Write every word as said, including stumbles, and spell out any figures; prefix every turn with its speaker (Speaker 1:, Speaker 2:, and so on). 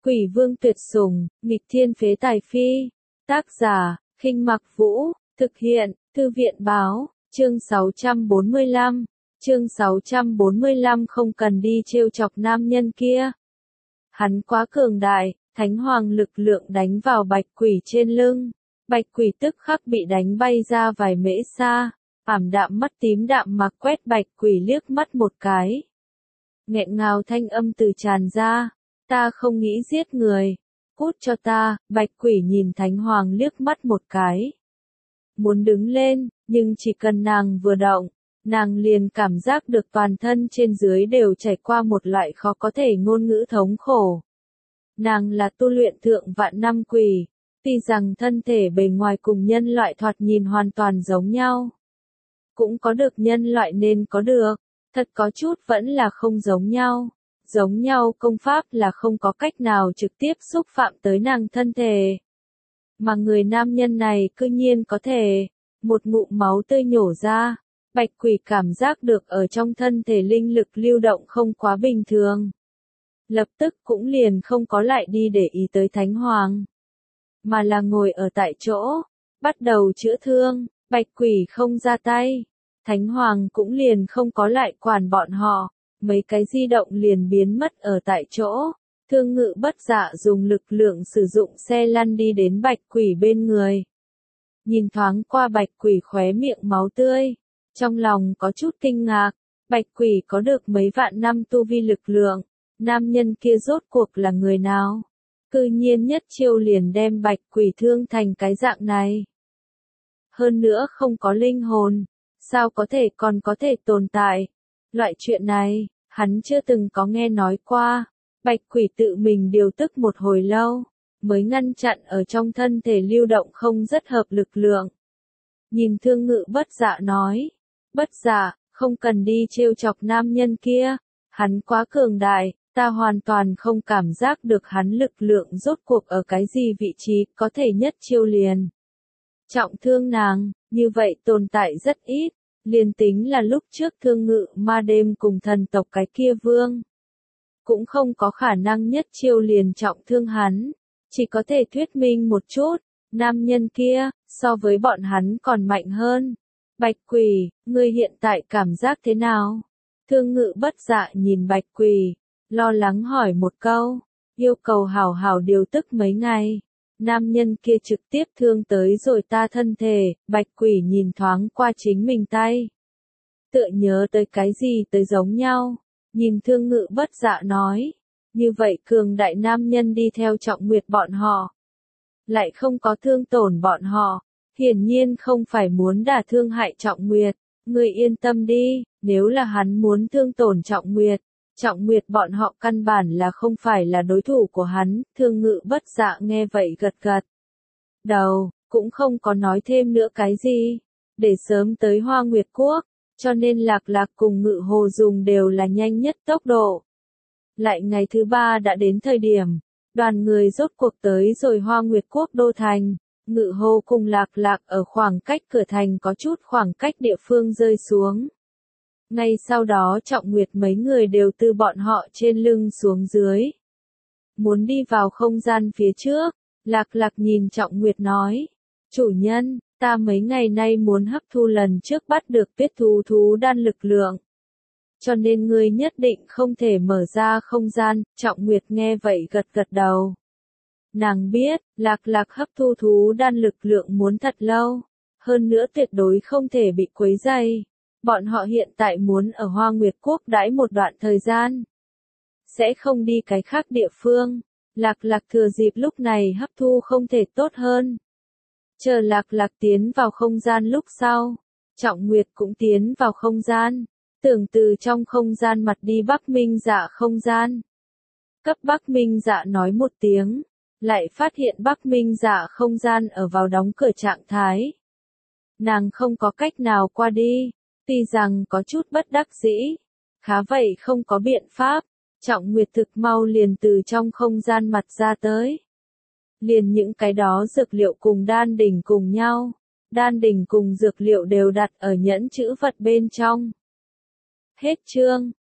Speaker 1: Quỷ vương tuyệt sủng, nghịch thiên phế tài phi. Tác giả, Khinh Mặc Vũ, thực hiện, Thư viện báo, chương sáu trăm bốn mươi lăm. Chương sáu trăm bốn mươi lăm không cần đi trêu chọc nam nhân kia. Hắn quá cường đại, thánh hoàng lực lượng đánh vào bạch quỷ trên lưng. Bạch quỷ tức khắc bị đánh bay ra vài mễ xa, ảm đạm mắt tím đạm mặc quét bạch quỷ liếc mắt một cái. Nghẹn ngào thanh âm từ tràn ra, ta không nghĩ giết người, cút cho ta. Bạch quỷ nhìn thánh hoàng liếc mắt một cái. Muốn đứng lên, nhưng chỉ cần nàng vừa động, nàng liền cảm giác được toàn thân trên dưới đều trải qua một loại khó có thể ngôn ngữ thống khổ. Nàng là tu luyện thượng vạn năm quỷ, tuy rằng thân thể bề ngoài cùng nhân loại thoạt nhìn hoàn toàn giống nhau. Cũng có được nhân loại nên có được, thật có chút vẫn là không giống nhau. Giống nhau công pháp là không có cách nào trực tiếp xúc phạm tới nàng thân thể. Mà người nam nhân này cư nhiên có thể, một ngụm máu tươi nhổ ra, bạch quỷ cảm giác được ở trong thân thể linh lực lưu động không quá bình thường. Lập tức cũng liền không có lại đi để ý tới thánh hoàng, mà là ngồi ở tại chỗ, bắt đầu chữa thương. Bạch quỷ không ra tay, thánh hoàng cũng liền không có lại quản bọn họ, mấy cái di động liền biến mất ở tại chỗ. Thương ngự bất dạ dùng lực lượng sử dụng xe lăn đi đến bạch quỷ bên người. Nhìn thoáng qua bạch quỷ khóe miệng máu tươi, trong lòng có chút kinh ngạc, bạch quỷ có được mấy vạn năm tu vi lực lượng, nam nhân kia rốt cuộc là người nào? Cư nhiên nhất chiêu liền đem bạch quỷ thương thành cái dạng này. Hơn nữa không có linh hồn, sao có thể còn có thể tồn tại? Loại chuyện này, hắn chưa từng có nghe nói qua. Bạch quỷ tự mình điều tức một hồi lâu, mới ngăn chặn ở trong thân thể lưu động không rất hợp lực lượng. Nhìn thương ngự bất dạ nói, bất dạ, không cần đi trêu chọc nam nhân kia, hắn quá cường đại, ta hoàn toàn không cảm giác được hắn lực lượng rốt cuộc ở cái gì vị trí có thể nhất chiêu liền. Trọng thương nàng, như vậy tồn tại rất ít, liền tính là lúc trước thương ngự ma đêm cùng thần tộc cái kia vương. Cũng không có khả năng nhất chiêu liền trọng thương hắn, chỉ có thể thuyết minh một chút, nam nhân kia, so với bọn hắn còn mạnh hơn. Bạch quỷ, ngươi hiện tại cảm giác thế nào? Thương ngự bất dạ nhìn bạch quỷ, lo lắng hỏi một câu, yêu cầu hảo hảo điều tức mấy ngày. Nam nhân kia trực tiếp thương tới rồi ta thân thể, bạch quỷ nhìn thoáng qua chính mình tay. Tựa nhớ tới cái gì tới giống nhau. Nhìn thương ngự bất dạ nói, như vậy cường đại nam nhân đi theo Trọng Nguyệt bọn họ, lại không có thương tổn bọn họ, hiển nhiên không phải muốn đả thương hại Trọng Nguyệt. Ngươi yên tâm đi, nếu là hắn muốn thương tổn Trọng Nguyệt, Trọng Nguyệt bọn họ căn bản là không phải là đối thủ của hắn. Thương ngự bất dạ nghe vậy gật gật đầu, cũng không có nói thêm nữa cái gì, để sớm tới Hoa Nguyệt Quốc. Cho nên Lạc Lạc cùng Ngự Hồ dùng đều là nhanh nhất tốc độ. Lại ngày thứ ba đã đến thời điểm, đoàn người rốt cuộc tới rồi Hoa Nguyệt Quốc đô thành. Ngự Hồ cùng Lạc Lạc ở khoảng cách cửa thành có chút khoảng cách địa phương rơi xuống. Ngay sau đó Trọng Nguyệt mấy người đều từ bọn họ trên lưng xuống dưới. Muốn đi vào không gian phía trước, Lạc Lạc nhìn Trọng Nguyệt nói, chủ nhân, ta mấy ngày nay muốn hấp thu lần trước bắt được tuyết thú thú đan lực lượng. Cho nên ngươi nhất định không thể mở ra không gian. Trọng Nguyệt nghe vậy gật gật đầu. Nàng biết, Lạc Lạc hấp thu thú đan lực lượng muốn thật lâu. Hơn nữa tuyệt đối không thể bị quấy rầy. Bọn họ hiện tại muốn ở Hoa Nguyệt Quốc đãi một đoạn thời gian. Sẽ không đi cái khác địa phương. Lạc Lạc thừa dịp lúc này hấp thu không thể tốt hơn. Chờ Lạc Lạc tiến vào không gian lúc sau, Trọng Nguyệt cũng tiến vào không gian, tưởng từ trong không gian mặt đi Bắc Minh Dạ không gian. Cấp Bắc Minh Dạ nói một tiếng, lại phát hiện Bắc Minh Dạ không gian ở vào đóng cửa trạng thái. Nàng không có cách nào qua đi, tuy rằng có chút bất đắc dĩ, khá vậy không có biện pháp. Trọng Nguyệt thực mau liền từ trong không gian mặt ra tới. Liền những cái đó dược liệu cùng đan đỉnh cùng nhau, đan đỉnh cùng dược liệu đều đặt ở nhẫn chữ vật bên trong. Hết chương.